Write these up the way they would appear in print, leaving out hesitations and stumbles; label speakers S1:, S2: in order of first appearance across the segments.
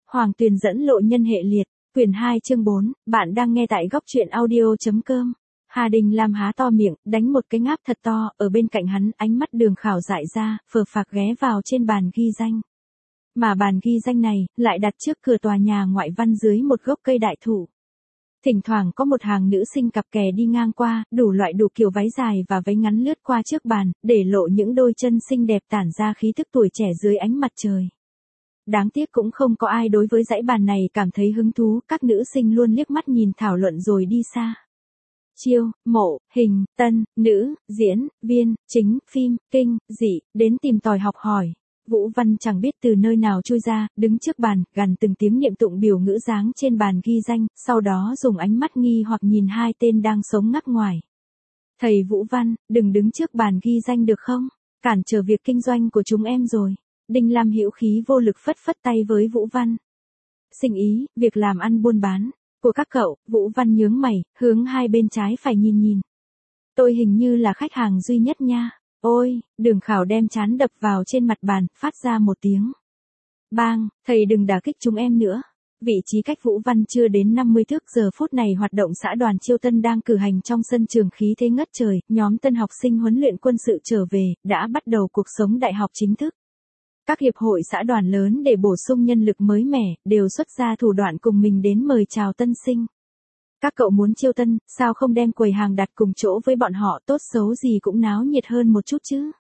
S1: Hoàng Tuyền dẫn lộ nhân hệ liệt, quyển 2 chương 4, bạn đang nghe tại góc truyện audio.com. Hà Đình Lam há to miệng, đánh một cái ngáp thật to, ở bên cạnh hắn, ánh mắt Đường Khảo dại ra, phờ phạc ghé vào trên bàn ghi danh. Mà bàn ghi danh này, lại đặt trước cửa tòa nhà ngoại văn dưới một gốc cây đại thụ. Thỉnh thoảng có một hàng nữ sinh cặp kè đi ngang qua, đủ loại đủ kiểu váy dài và váy ngắn lướt qua trước bàn, để lộ những đôi chân xinh đẹp tản ra khí thức tuổi trẻ dưới ánh mặt trời. Đáng tiếc cũng không có ai đối với dãy bàn này cảm thấy hứng thú, các nữ sinh luôn liếc mắt nhìn thảo luận rồi đi xa. Chiêu, mộ, hình, tân, nữ, diễn, viên, chính, phim, kinh, dị, đến tìm tòi học hỏi. Vũ Văn chẳng biết từ nơi nào chui ra, đứng trước bàn, gằn từng tiếng niệm tụng biểu ngữ dáng trên bàn ghi danh, sau đó dùng ánh mắt nghi hoặc nhìn hai tên đang sống ngắc ngoài. Thầy Vũ Văn, đừng đứng trước bàn ghi danh được không? Cản trở việc kinh doanh của chúng em rồi. Đinh Lam hữu khí vô lực phất phất tay với Vũ Văn. Sinh ý, việc làm ăn buôn bán của các cậu. Vũ Văn nhướng mày, hướng hai bên trái phải nhìn. Tôi hình như là khách hàng duy nhất nha. Ôi, Đường Khảo đem trán đập vào trên mặt bàn, phát ra một tiếng bang. Thầy đừng đả kích chúng em nữa. Vị trí cách Vũ Văn chưa đến 50 thước. Giờ phút này hoạt động xã đoàn Chiêu Tân đang cử hành trong sân trường khí thế ngất trời. Nhóm tân học sinh huấn luyện quân sự trở về, đã bắt đầu cuộc sống đại học chính thức. Các hiệp hội xã đoàn lớn để bổ sung nhân lực mới mẻ, đều xuất ra thủ đoạn cùng mình đến mời chào tân sinh. Các cậu muốn chiêu tân, sao không đem quầy hàng đặt cùng chỗ với bọn họ, tốt xấu gì cũng náo nhiệt hơn một chút chứ?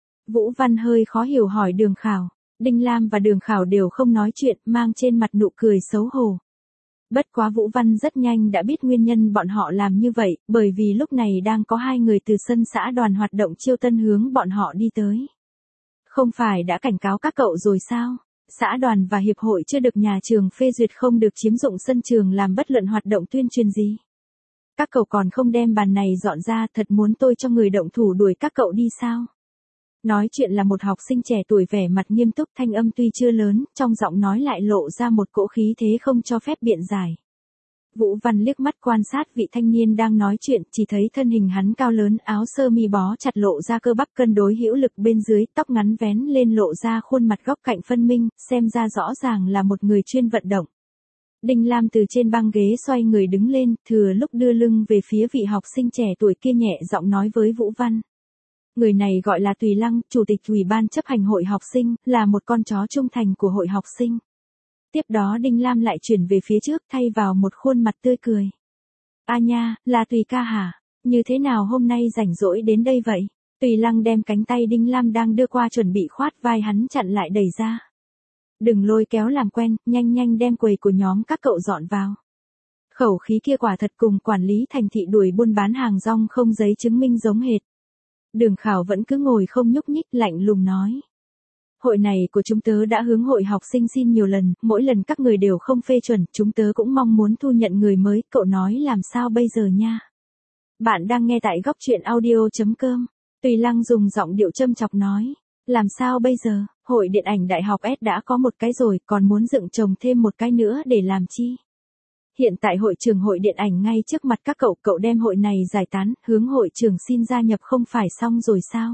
S1: Vũ Văn hơi khó hiểu hỏi Đường Khảo. Đinh Lam và Đường Khảo đều không nói chuyện, mang trên mặt nụ cười xấu hổ. Bất quá Vũ Văn rất nhanh đã biết nguyên nhân bọn họ làm như vậy, bởi vì lúc này đang có hai người từ sân xã đoàn hoạt động chiêu tân hướng bọn họ đi tới. Không phải đã cảnh cáo các cậu rồi sao? Xã đoàn và hiệp hội chưa được nhà trường phê duyệt không được chiếm dụng sân trường làm bất luận hoạt động tuyên truyền gì. Các cậu còn không đem bàn này dọn ra, thật muốn tôi cho người động thủ đuổi các cậu đi sao? Nói chuyện là một học sinh trẻ tuổi vẻ mặt nghiêm túc, thanh âm tuy chưa lớn, trong giọng nói lại lộ ra một cỗ khí thế không cho phép biện giải. Vũ Văn liếc mắt quan sát vị thanh niên đang nói chuyện, chỉ thấy thân hình hắn cao lớn, áo sơ mi bó chặt lộ ra cơ bắp cân đối hữu lực bên dưới, tóc ngắn vén lên lộ ra khuôn mặt góc cạnh phân minh, xem ra rõ ràng là một người chuyên vận động. Đinh Lam từ trên băng ghế xoay người đứng lên, thừa lúc đưa lưng về phía vị học sinh trẻ tuổi kia nhẹ giọng nói với Vũ Văn. Người này gọi là Tùy Lăng, chủ tịch ủy ban chấp hành hội học sinh, là một con chó trung thành của hội học sinh. Tiếp đó Đinh Lam lại chuyển về phía trước thay vào một khuôn mặt tươi cười. A nha, là Tùy ca hả? Như thế nào hôm nay rảnh rỗi đến đây vậy? Tùy Lăng đem cánh tay Đinh Lam đang đưa qua chuẩn bị khoát vai hắn chặn lại đẩy ra. Đừng lôi kéo làm quen, nhanh đem quầy của nhóm các cậu dọn vào. Khẩu khí kia quả thật cùng quản lý thành thị đuổi buôn bán hàng rong không giấy chứng minh giống hệt. Đường Khảo vẫn cứ ngồi không nhúc nhích, lạnh lùng nói. Hội này của chúng tớ đã hướng hội học sinh xin nhiều lần, mỗi lần các người đều không phê chuẩn, chúng tớ cũng mong muốn thu nhận người mới, cậu nói làm sao bây giờ nha? Bạn đang nghe tại góc truyện audio.com. Tùy Lăng dùng giọng điệu châm chọc nói. Làm sao bây giờ, hội điện ảnh đại học S đã có một cái rồi, còn muốn dựng trồng thêm một cái nữa để làm chi? Hiện tại hội trường hội điện ảnh ngay trước mặt các cậu đem hội này giải tán, hướng hội trưởng xin gia nhập không phải xong rồi sao?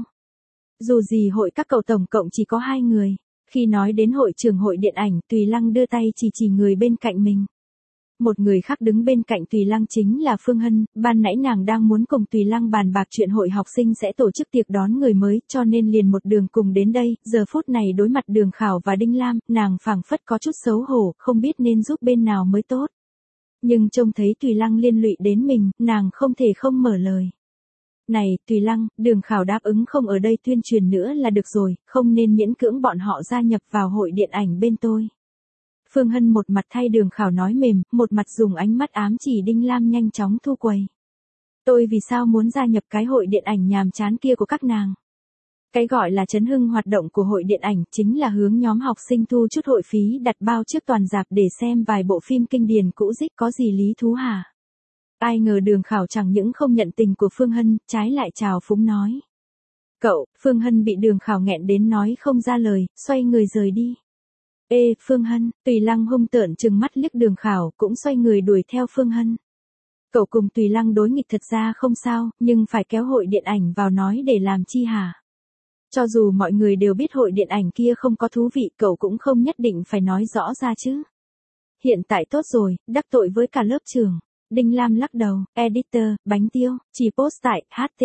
S1: Dù gì hội các cậu tổng cộng chỉ có 2 người. Khi nói đến hội trưởng hội điện ảnh, Tùy Lăng đưa tay chỉ người bên cạnh mình. Một người khác đứng bên cạnh Tùy Lăng chính là Phương Hân, ban nãy nàng đang muốn cùng Tùy Lăng bàn bạc chuyện hội học sinh sẽ tổ chức tiệc đón người mới, cho nên liền một đường cùng đến đây, giờ phút này đối mặt Đường Khảo và Đinh Lam, nàng phảng phất có chút xấu hổ, không biết nên giúp bên nào mới tốt. Nhưng trông thấy Tùy Lăng liên lụy đến mình, nàng không thể không mở lời. Này, Tùy Lăng, Đường Khảo đáp ứng không ở đây tuyên truyền nữa là được rồi, không nên miễn cưỡng bọn họ gia nhập vào hội điện ảnh bên tôi. Phương Hân một mặt thay Đường Khảo nói mềm, một mặt dùng ánh mắt ám chỉ Đinh Lam nhanh chóng thu quầy. Tôi vì sao muốn gia nhập cái hội điện ảnh nhàm chán kia của các nàng? Cái gọi là chấn hưng hoạt động của hội điện ảnh chính là hướng nhóm học sinh thu chút hội phí đặt bao trước toàn rạp để xem vài bộ phim kinh điển cũ dích, có gì lý thú hả? Ai ngờ Đường Khảo chẳng những không nhận tình của Phương Hân, trái lại chào phúng nói. Cậu, Phương Hân bị Đường Khảo nghẹn đến nói không ra lời, xoay người rời đi. Ê, Phương Hân, Tùy Lăng hung tợn trừng mắt liếc Đường Khảo, cũng xoay người đuổi theo Phương Hân. Cậu cùng Tùy Lăng đối nghịch thật ra không sao, nhưng phải kéo hội điện ảnh vào nói để làm chi hả? Cho dù mọi người đều biết hội điện ảnh kia không có thú vị, cậu cũng không nhất định phải nói rõ ra chứ.
S2: Hiện tại tốt rồi, đắc tội với cả lớp trưởng. Đinh Lam lắc đầu, editor, bánh tiêu, chỉ post tại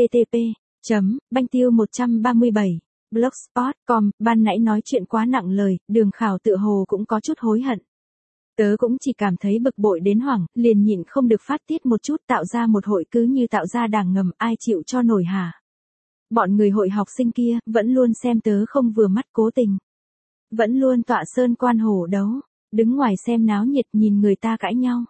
S2: http://banh tiêu 137 blogspot.com, ban nãy nói chuyện quá nặng lời, Đường Khảo tựa hồ cũng có chút hối hận. Tớ cũng chỉ cảm thấy bực bội đến hoảng, liền nhịn không được phát tiết một chút, tạo ra một hội cứ như tạo ra đảng ngầm, ai chịu cho nổi hả? Bọn người hội học sinh kia, vẫn luôn xem tớ không vừa mắt, cố tình. Vẫn luôn tọa sơn quan hổ đấu, đứng ngoài xem náo nhiệt nhìn người ta cãi nhau.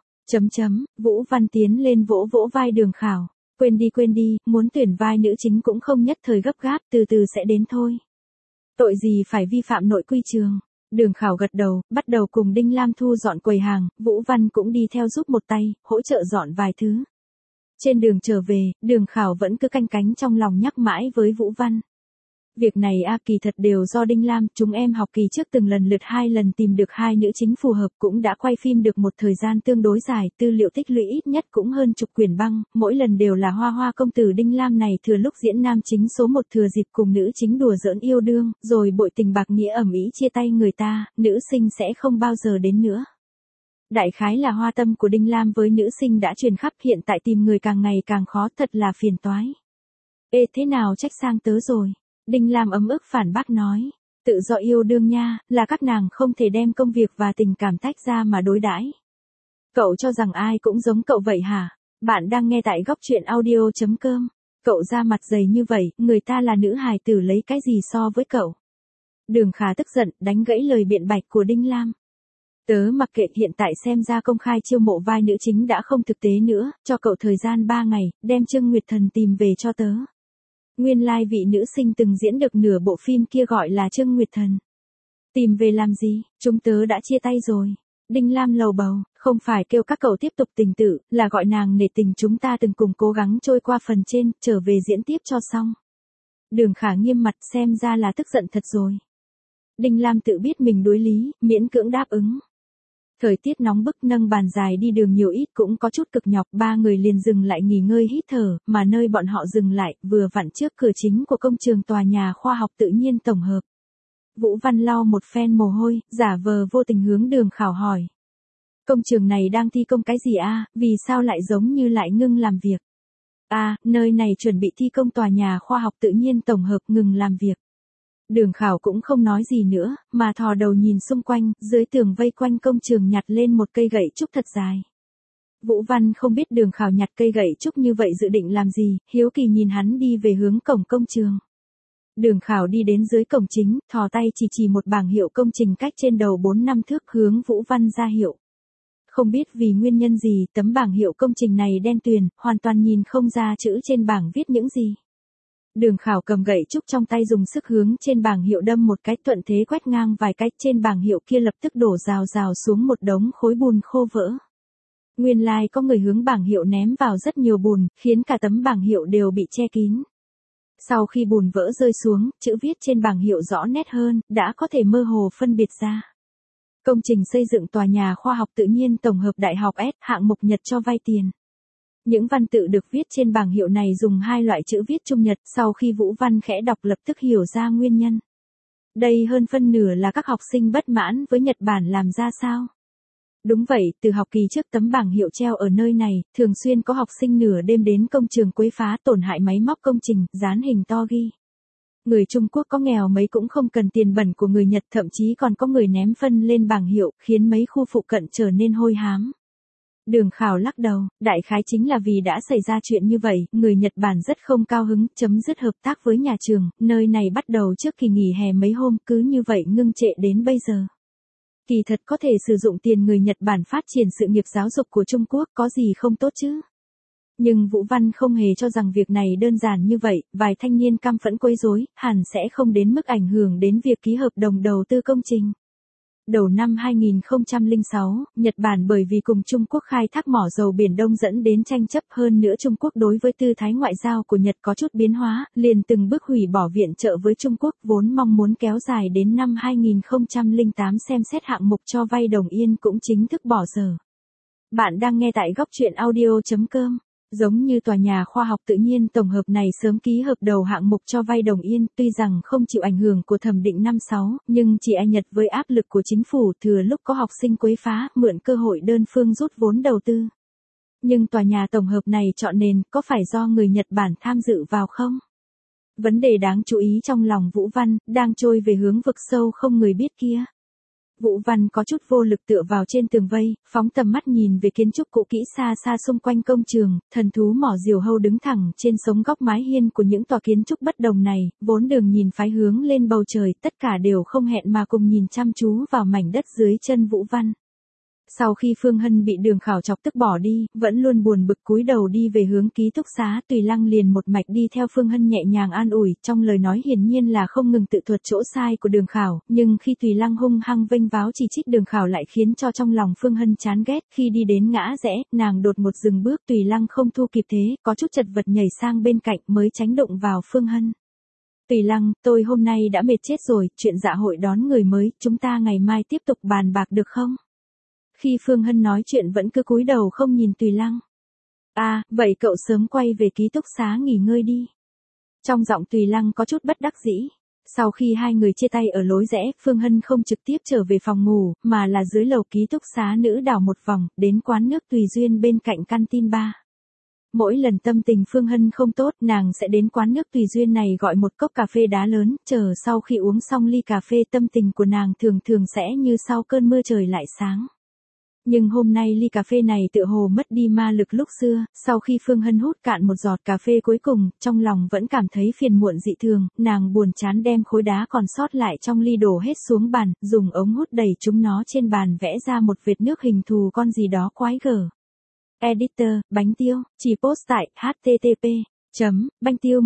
S2: Vũ Văn tiến lên vỗ vỗ vai Đường Khảo. Quên đi, muốn tuyển vai nữ chính cũng không nhất thời gấp gáp, từ từ sẽ đến thôi. Tội gì phải vi phạm nội quy trường. Đường Khảo gật đầu, bắt đầu cùng Đinh Lam thu dọn quầy hàng, Vũ Văn cũng đi theo giúp một tay, hỗ trợ dọn vài thứ. Trên đường trở về, Đường Khảo vẫn cứ canh cánh trong lòng nhắc mãi với Vũ Văn. Việc này kỳ thật đều do Đinh Lam, chúng em học kỳ trước từng lần lượt 2 lần tìm được 2 nữ chính phù hợp, cũng đã quay phim được một thời gian tương đối dài, tư liệu tích lũy ít nhất cũng hơn chục quyển băng, mỗi lần đều là hoa hoa công tử Đinh Lam này thừa lúc diễn nam chính số 1 thừa dịp cùng nữ chính đùa giỡn yêu đương, rồi bội tình bạc nghĩa ầm ĩ chia tay người ta, nữ sinh sẽ không bao giờ đến nữa. Đại khái là hoa tâm của Đinh Lam với nữ sinh đã truyền khắp, hiện tại tìm người càng ngày càng khó, thật là phiền toái. Ê, thế nào trách sang tớ rồi? Đinh Lam ấm ức phản bác nói, tự do yêu đương nha, là các nàng không thể đem công việc và tình cảm tách ra mà đối đãi. Cậu cho rằng ai cũng giống cậu vậy hả? Bạn đang nghe tại góc truyện audio.com. Cậu ra mặt dày như vậy, người ta là nữ hài tử lấy cái gì so với cậu? Đường Khả tức giận, đánh gãy lời biện bạch của Đinh Lam. Tớ mặc kệ, hiện tại xem ra công khai chiêu mộ vai nữ chính đã không thực tế nữa, cho cậu thời gian 3 ngày, đem Trương Nguyệt Thần tìm về cho tớ. Nguyên lai vị nữ sinh từng diễn được nửa bộ phim kia gọi là Trương Nguyệt Thần. Tìm về làm gì, chúng tớ đã chia tay rồi. Đinh Lam lầu bầu, không phải kêu các cậu tiếp tục tình tự, là gọi nàng nể tình chúng ta từng cùng cố gắng trôi qua phần trên, trở về diễn tiếp cho xong. Đường Khả nghiêm mặt, xem ra là tức giận thật rồi. Đinh Lam tự biết mình đối lý, miễn cưỡng đáp ứng. Thời tiết nóng bức, nâng bàn dài đi đường nhiều ít cũng có chút cực nhọc, 3 người liền dừng lại nghỉ ngơi hít thở, mà nơi bọn họ dừng lại, vừa vặn trước cửa chính của công trường tòa nhà khoa học tự nhiên tổng hợp. Vũ Văn lau một phen mồ hôi, giả vờ vô tình hướng Đường Khảo hỏi. Công trường này đang thi công cái gì vì sao lại giống như lại ngưng làm việc? Nơi này chuẩn bị thi công tòa nhà khoa học tự nhiên tổng hợp, ngừng làm việc. Đường Khảo cũng không nói gì nữa, mà thò đầu nhìn xung quanh, dưới tường vây quanh công trường nhặt lên một cây gậy trúc thật dài. Vũ Văn không biết Đường Khảo nhặt cây gậy trúc như vậy dự định làm gì, hiếu kỳ nhìn hắn đi về hướng cổng công trường. Đường Khảo đi đến dưới cổng chính, thò tay chỉ một bảng hiệu công trình cách trên đầu 4-5 thước hướng Vũ Văn ra hiệu. Không biết vì nguyên nhân gì, tấm bảng hiệu công trình này đen tuyền, hoàn toàn nhìn không ra chữ trên bảng viết những gì. Đường Khảo cầm gậy trúc trong tay dùng sức hướng trên bảng hiệu đâm một cái, thuận thế quét ngang vài cái, trên bảng hiệu kia lập tức đổ rào rào xuống một đống khối bùn khô vỡ. Nguyên lai có người hướng bảng hiệu ném vào rất nhiều bùn, khiến cả tấm bảng hiệu đều bị che kín. Sau khi bùn vỡ rơi xuống, chữ viết trên bảng hiệu rõ nét hơn, đã có thể mơ hồ phân biệt ra. Công trình xây dựng tòa nhà khoa học tự nhiên tổng hợp Đại học S, hạng mục Nhật cho vay tiền. Những văn tự được viết trên bảng hiệu này dùng 2 loại chữ viết Trung Nhật, sau khi Vũ Văn khẽ đọc lập tức hiểu ra nguyên nhân. Đây hơn phân nửa là các học sinh bất mãn với Nhật Bản làm ra sao? Đúng vậy, từ học kỳ trước tấm bảng hiệu treo ở nơi này, thường xuyên có học sinh nửa đêm đến công trường quấy phá, tổn hại máy móc công trình, dán hình to ghi. Người Trung Quốc có nghèo mấy cũng không cần tiền bẩn của người Nhật, thậm chí còn có người ném phân lên bảng hiệu, khiến mấy khu phụ cận trở nên hôi hám. Đường Khảo lắc đầu, đại khái chính là vì đã xảy ra chuyện như vậy, người Nhật Bản rất không cao hứng, chấm dứt hợp tác với nhà trường, nơi này bắt đầu trước kỳ nghỉ hè mấy hôm, cứ như vậy ngưng trệ đến bây giờ. Kỳ thật có thể sử dụng tiền người Nhật Bản phát triển sự nghiệp giáo dục của Trung Quốc, có gì không tốt chứ? Nhưng Vũ Văn không hề cho rằng việc này đơn giản như vậy, vài thanh niên căm phẫn quấy rối, hẳn sẽ không đến mức ảnh hưởng đến việc ký hợp đồng đầu tư công trình. Đầu năm 2006, Nhật Bản bởi vì cùng Trung Quốc khai thác mỏ dầu Biển Đông dẫn đến tranh chấp, hơn nữa Trung Quốc đối với tư thái ngoại giao của Nhật có chút biến hóa, liền từng bước hủy bỏ viện trợ với Trung Quốc, vốn mong muốn kéo dài đến năm 2008 xem xét hạng mục cho vay đồng yên cũng chính thức bỏ dở. Bạn đang nghe tại góc truyện audio.com.
S1: Giống như tòa nhà khoa học tự nhiên tổng hợp này sớm ký hợp đầu hạng mục cho vay đồng yên, tuy rằng không chịu ảnh hưởng của thẩm định năm 6, nhưng chỉ ai Nhật với áp lực của chính phủ thừa lúc có học sinh quấy phá, mượn cơ hội đơn phương rút vốn đầu tư. Nhưng tòa nhà tổng hợp này chọn nền có phải do người Nhật Bản tham dự vào không? Vấn đề đáng chú ý trong lòng Vũ Văn, đang trôi về hướng vực sâu không người biết kia. Vũ Văn có chút vô lực tựa vào trên tường vây, phóng tầm mắt nhìn về kiến trúc cũ kỹ xa xa xung quanh công trường, thần thú mỏ diều hâu đứng thẳng trên sống góc mái hiên của những tòa kiến trúc bất đồng này, vốn đường nhìn phái hướng lên bầu trời, tất cả đều không hẹn mà cùng nhìn chăm chú vào mảnh đất dưới chân Vũ Văn. Sau khi Phương Hân bị Đường Khảo chọc tức bỏ đi, vẫn luôn buồn bực cúi đầu đi về hướng ký túc xá, Tùy Lăng liền một mạch đi theo Phương Hân nhẹ nhàng an ủi, trong lời nói hiển nhiên là không ngừng tự thuật chỗ sai của Đường Khảo, nhưng khi Tùy Lăng hung hăng vênh váo chỉ trích Đường Khảo lại khiến cho trong lòng Phương Hân chán ghét, khi đi đến ngã rẽ, nàng đột một dừng bước, Tùy Lăng không thu kịp thế, có chút chật vật nhảy sang bên cạnh mới tránh đụng vào Phương Hân. Tùy Lăng, tôi hôm nay đã mệt chết rồi, chuyện dạ hội đón người mới, chúng ta ngày mai tiếp tục bàn bạc được không? Khi Phương Hân nói chuyện vẫn cứ cúi đầu không nhìn Tùy Lăng. À, vậy cậu sớm quay về ký túc xá nghỉ ngơi đi. Trong giọng Tùy Lăng có chút bất đắc dĩ. Sau khi hai người chia tay ở lối rẽ, Phương Hân không trực tiếp trở về phòng ngủ, mà là dưới lầu ký túc xá nữ đảo một vòng, đến quán nước Tùy Duyên bên cạnh canteen bar. Mỗi lần tâm tình Phương Hân không tốt, nàng sẽ đến quán nước Tùy Duyên này gọi một cốc cà phê đá lớn, chờ sau khi uống xong ly cà phê tâm tình của nàng thường thường sẽ như sau cơn mưa trời lại sáng. Nhưng hôm nay ly cà phê này tựa hồ mất đi ma lực lúc xưa, sau khi Phương Hân hút cạn một giọt cà phê cuối cùng, trong lòng vẫn cảm thấy phiền muộn dị thường, nàng buồn chán đem khối đá còn sót lại trong ly đổ hết xuống bàn, dùng ống hút đẩy chúng nó trên bàn vẽ ra một vệt nước hình thù con gì đó quái gở. Editor, bánh tiêu, chỉ post tại http://banh tiêu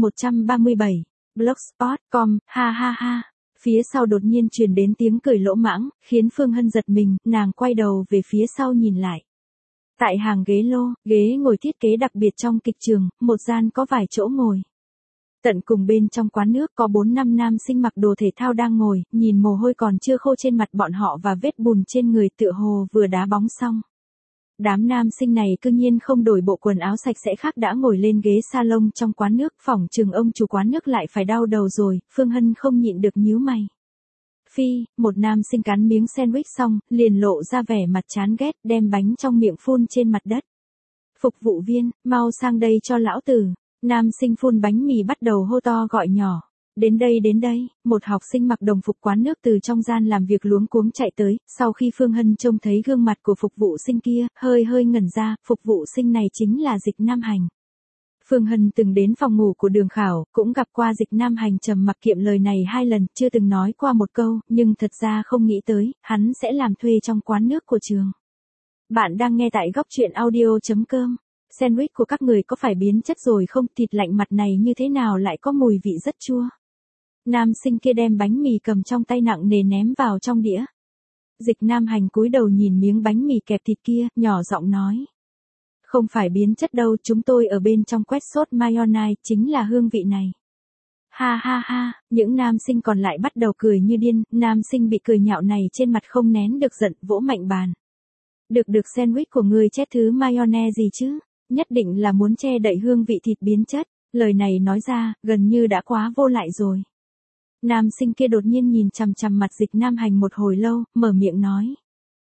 S1: 137blogspot.com, ha ha ha. Phía sau đột nhiên truyền đến tiếng cười lỗ mãng, khiến Phương Hân giật mình, nàng quay đầu về phía sau nhìn lại. Tại hàng ghế lô, ghế ngồi thiết kế đặc biệt trong kịch trường, một gian có vài chỗ ngồi. Tận cùng bên trong quán nước có 4-5 nam sinh mặc đồ thể thao đang ngồi, nhìn mồ hôi còn chưa khô trên mặt bọn họ và vết bùn trên người tựa hồ vừa đá bóng xong. Đám nam sinh này cư nhiên không đổi bộ quần áo sạch sẽ khác đã ngồi lên ghế salon trong quán nước, phỏng chừng ông chủ quán nước lại phải đau đầu rồi, Phương Hân không nhịn được nhíu mày. Phi, một nam sinh cắn miếng sandwich xong, liền lộ ra vẻ mặt chán ghét, đem bánh trong miệng phun trên mặt đất. Phục vụ viên, mau sang đây cho lão tử. Nam sinh phun bánh mì bắt đầu hô to gọi nhỏ. Đến đây, một học sinh mặc đồng phục quán nước từ trong gian làm việc luống cuống chạy tới, sau khi Phương Hân trông thấy gương mặt của phục vụ sinh kia, hơi ngẩn ra, phục vụ sinh này chính là Dịch Nam Hành. Phương Hân từng đến phòng ngủ của Đường Khảo, cũng gặp qua Dịch Nam Hành trầm mặc kiệm lời này 2 lần, chưa từng nói qua một câu, nhưng thật ra không nghĩ tới, hắn sẽ làm thuê trong quán nước của trường. Bạn đang nghe tại góc truyện audio.com. Sandwich của các người có phải biến chất rồi không? Thịt lạnh mặt này như thế nào lại có mùi vị rất chua? Nam sinh kia đem bánh mì cầm trong tay nặng nề ném vào trong đĩa. Dịch Nam Hành cúi đầu nhìn miếng bánh mì kẹp thịt kia, nhỏ giọng nói. Không phải biến chất đâu, chúng tôi ở bên trong quét sốt mayonnaise, chính là hương vị này. Ha ha ha, những nam sinh còn lại bắt đầu cười như điên, nam sinh bị cười nhạo này trên mặt không nén được giận, vỗ mạnh bàn. Được sandwich của người che thứ mayonnaise gì chứ? Nhất định là muốn che đậy hương vị thịt biến chất, lời này nói ra, gần như đã quá vô lại rồi. Nam sinh kia đột nhiên nhìn chằm chằm mặt Dịch Nam Hành một hồi lâu, mở miệng nói.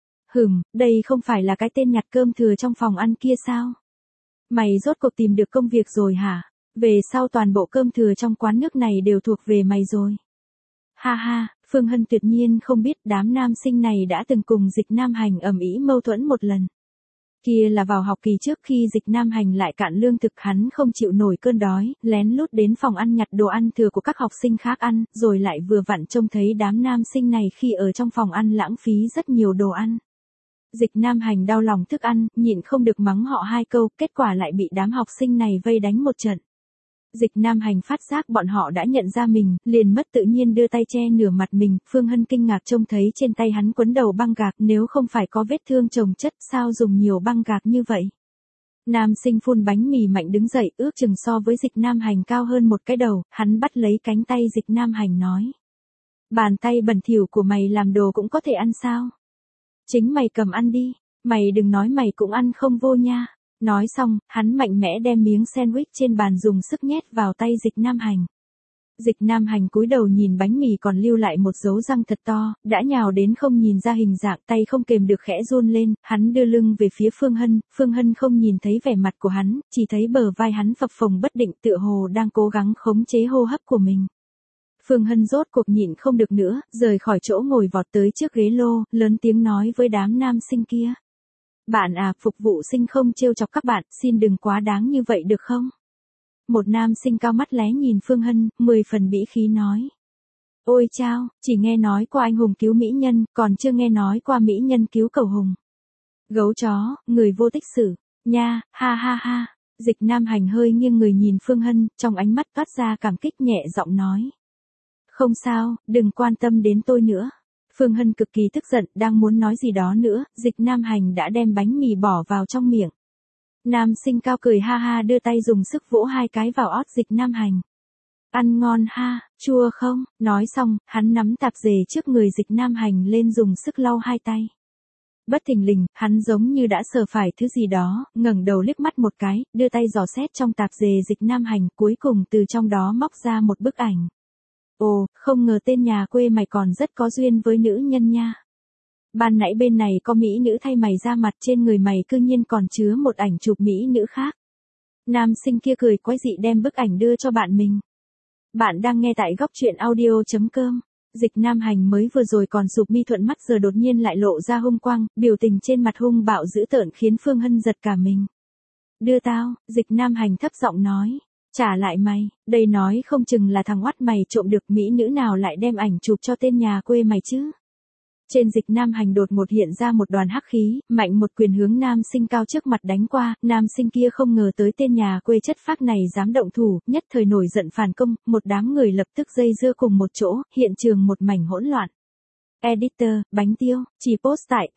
S1: Đây không phải là cái tên nhặt cơm thừa trong phòng ăn kia sao? Mày rốt cuộc tìm được công việc rồi hả? Về sau toàn bộ cơm thừa trong quán nước này đều thuộc về mày rồi. Ha ha, Phương Hân tuyệt nhiên không biết đám nam sinh này đã từng cùng Dịch Nam Hành ầm ĩ mâu thuẫn một lần. Kia là vào học kỳ trước khi Dịch Nam Hành lại cạn lương thực hắn không chịu nổi cơn đói, lén lút đến phòng ăn nhặt đồ ăn thừa của các học sinh khác ăn, rồi lại vừa vặn trông thấy đám nam sinh này khi ở trong phòng ăn lãng phí rất nhiều đồ ăn. Dịch Nam Hành đau lòng thức ăn, nhịn không được mắng họ 2 câu, kết quả lại bị đám học sinh này vây đánh một trận. Dịch Nam Hành phát giác bọn họ đã nhận ra mình, liền mất tự nhiên đưa tay che nửa mặt mình, Phương Hân kinh ngạc trông thấy trên tay hắn quấn đầu băng gạc, nếu không phải có vết thương chồng chất, sao dùng nhiều băng gạc như vậy? Nam sinh phun bánh mì mạnh đứng dậy, ước chừng so với Dịch Nam Hành cao hơn một cái đầu, hắn bắt lấy cánh tay Dịch Nam Hành nói. Bàn tay bẩn thỉu của mày làm đồ cũng có thể ăn sao? Chính mày cầm ăn đi, mày đừng nói mày cũng ăn không vô nha. Nói xong, hắn mạnh mẽ đem miếng sandwich trên bàn dùng sức nhét vào tay Dịch Nam Hành. Dịch Nam Hành cúi đầu nhìn bánh mì còn lưu lại một dấu răng thật to, đã nhào đến không nhìn ra hình dạng, tay không kềm được khẽ run lên, hắn đưa lưng về phía Phương Hân không nhìn thấy vẻ mặt của hắn, chỉ thấy bờ vai hắn phập phồng bất định tựa hồ đang cố gắng khống chế hô hấp của mình. Phương Hân rốt cuộc nhịn không được nữa, rời khỏi chỗ ngồi vọt tới trước ghế lô, lớn tiếng nói với đám nam sinh kia. Bạn à, phục vụ sinh không trêu chọc các bạn, xin đừng quá đáng như vậy được không? Một nam sinh cao mắt lé nhìn Phương Hân, 10 phần bĩ khí nói. Ôi chao, chỉ nghe nói qua anh hùng cứu mỹ nhân, còn chưa nghe nói qua mỹ nhân cứu cầu hùng. Gấu chó, người vô tích sự, nha, ha ha ha. Dịch Nam Hành hơi nghiêng người nhìn Phương Hân, trong ánh mắt toát ra cảm kích nhẹ giọng nói. Không sao, đừng quan tâm đến tôi nữa. Phương Hân cực kỳ tức giận, đang muốn nói gì đó nữa, Dịch Nam Hành đã đem bánh mì bỏ vào trong miệng. Nam sinh cao cười ha ha đưa tay dùng sức vỗ 2 cái vào ót Dịch Nam Hành. Ăn ngon ha, chua không? Nói xong, hắn nắm tạp dề trước người Dịch Nam Hành lên dùng sức lau 2 tay. Bất thình lình, hắn giống như đã sờ phải thứ gì đó, ngẩng đầu liếc mắt một cái, đưa tay dò xét trong tạp dề Dịch Nam Hành, cuối cùng từ trong đó móc ra một bức ảnh. Ồ, không ngờ tên nhà quê mày còn rất có duyên với nữ nhân nha. Ban nãy bên này có mỹ nữ thay mày ra mặt, trên người mày cư nhiên còn chứa một ảnh chụp mỹ nữ khác. Nam sinh kia cười quái dị đem bức ảnh đưa cho bạn mình. Bạn đang nghe tại góc truyện audio.com. Dịch Nam Hành mới vừa rồi còn sụp mi thuận mắt giờ đột nhiên lại lộ ra hung quang, biểu tình trên mặt hung bạo dữ tợn khiến Phương Hân giật cả mình. Đưa tao, Dịch Nam Hành thấp giọng nói. Trả lại mày, đây nói không chừng là thằng oắt mày trộm được, mỹ nữ nào lại đem ảnh chụp cho tên nhà quê mày chứ. Trên Dịch Nam Hành đột ngột hiện ra một đoàn hắc khí, mạnh một quyền hướng nam sinh cao trước mặt đánh qua, nam sinh kia không ngờ tới tên nhà quê chất phác này dám động thủ, nhất thời nổi giận phản công, một đám người lập tức dây dưa cùng một chỗ, hiện trường một mảnh hỗn loạn. Editor, Bánh Tiêu, chỉ post tại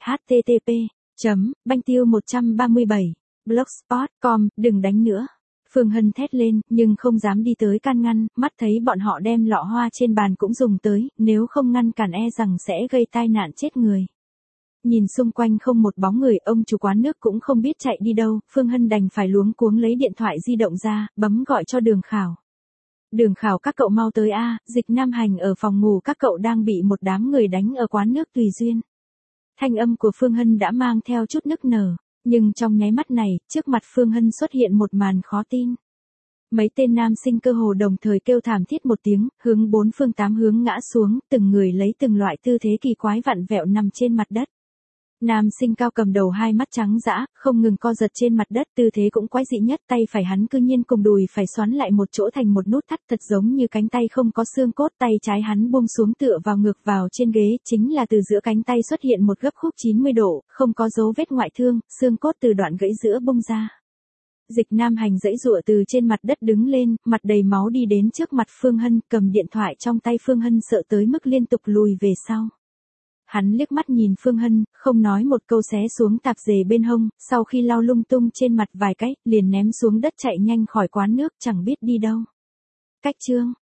S1: http://banh tiêu137blogspot.com, đừng đánh nữa. Phương Hân thét lên, nhưng không dám đi tới can ngăn, mắt thấy bọn họ đem lọ hoa trên bàn cũng dùng tới, nếu không ngăn cản e rằng sẽ gây tai nạn chết người. Nhìn xung quanh không một bóng người, ông chủ quán nước cũng không biết chạy đi đâu, Phương Hân đành phải luống cuống lấy điện thoại di động ra, bấm gọi cho Đường Khảo. Đường Khảo, các cậu mau tới a, Dịch Nam Hành ở phòng ngủ các cậu đang bị một đám người đánh ở quán nước Tùy Duyên. Thanh âm của Phương Hân đã mang theo chút nức nở. Nhưng trong nháy mắt này, trước mặt Phương Hân xuất hiện một màn khó tin. Mấy tên nam sinh cơ hồ đồng thời kêu thảm thiết một tiếng, hướng 4 phương 8 hướng ngã xuống, từng người lấy từng loại tư thế kỳ quái vặn vẹo nằm trên mặt đất. Nam sinh cao cầm đầu 2 mắt trắng dã, không ngừng co giật trên mặt đất, tư thế cũng quái dị nhất, tay phải hắn cư nhiên cùng đùi phải xoắn lại một chỗ thành một nút thắt, thật giống như cánh tay không có xương cốt, tay trái hắn buông xuống tựa vào ngược vào trên ghế, chính là từ giữa cánh tay xuất hiện một gấp khúc 90 độ, không có dấu vết ngoại thương, xương cốt từ đoạn gãy giữa bung ra. Dịch Nam Hành giãy giụa từ trên mặt đất đứng lên, mặt đầy máu đi đến trước mặt Phương Hân, cầm điện thoại trong tay Phương Hân sợ tới mức liên tục lùi về sau. Hắn liếc mắt nhìn Phương Hân, không nói một câu xé xuống tạp dề bên hông, sau khi lau lung tung trên mặt vài cái, liền ném xuống đất chạy nhanh khỏi quán nước, chẳng biết đi đâu. Cách chương